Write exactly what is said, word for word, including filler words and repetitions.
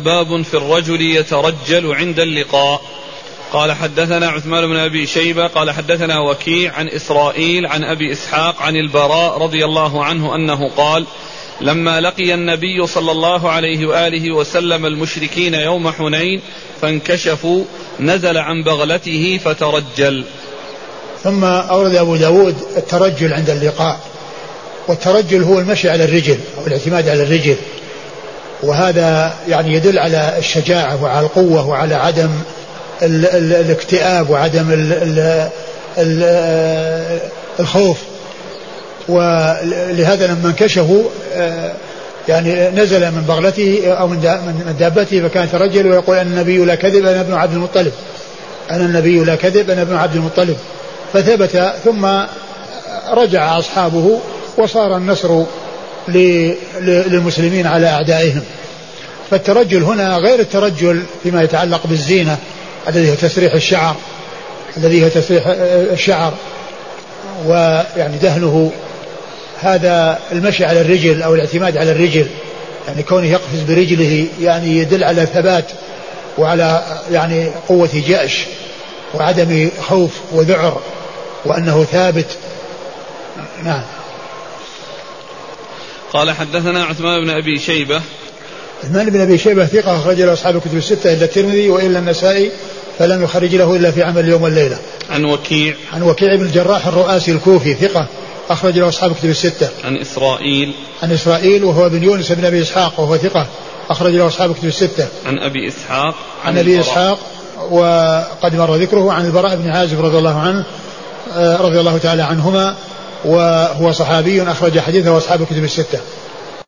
باب في الرجل يترجل عند اللقاء. قال حدثنا عثمان بن أبي شيبة قال حدثنا وكيع عن إسرائيل عن أبي إسحاق عن البراء رضي الله عنه أنه قال لما لقي النبي صلى الله عليه وآله وسلم المشركين يوم حنين فانكشفوا نزل عن بغلته فترجل. ثم أورد أبو داود الترجل عند اللقاء، والترجل هو المشي على الرجل أو الاعتماد على الرجل، وهذا يعني يدل على الشجاعة وعلى القوة وعلى عدم ال ال الاكتئاب وعدم ال ال ال الخوف. ولهذا لما انكشفوا يعني نزل من بغلته أو من دابته فكان يترجل ويقول أن النبي لا كذب أنا ابن عبد المطلب، أنا النبي لا كذب أنا ابن عبد المطلب. فثبت ثم رجع أصحابه وصار النصر للمسلمين على أعدائهم. فالترجل هنا غير الترجل فيما يتعلق بالزينة الذي هو تسريح الشعر الذي هو تسريح الشعر ويعني دهنه، هذا المشي على الرجل أو الاعتماد على الرجل، يعني كونه يقفز برجله يعني يدل على ثبات وعلى يعني قوة جأش وعدم خوف وذعر وأنه ثابت. نعم. قال حدثنا عثمان بن أبي شيبة. عثمان بن أبي شيبة ثقة أخرج له أصحاب الكتب الستة إلا الترمذي وإلا النسائي فلم يخرج له إلا في عمل اليوم والليلة. عن وكيع. عن وكيع بن الجراح الرؤاسي الكوفي ثقة أخرج له أصحاب الكتب الستة. عن إسرائيل. عن إسرائيل وهو بن يونس بن أبي إسحاق وهو ثقة أخرج له أصحاب الكتب الستة. عن أبي إسحاق. عن أبي إسحاق وقد مر ذكره عن البراء بن عازب رضي الله عنه رضي الله تعالى عنهما وهو صحابي أخرج حديثه أصحاب الكتب الستة.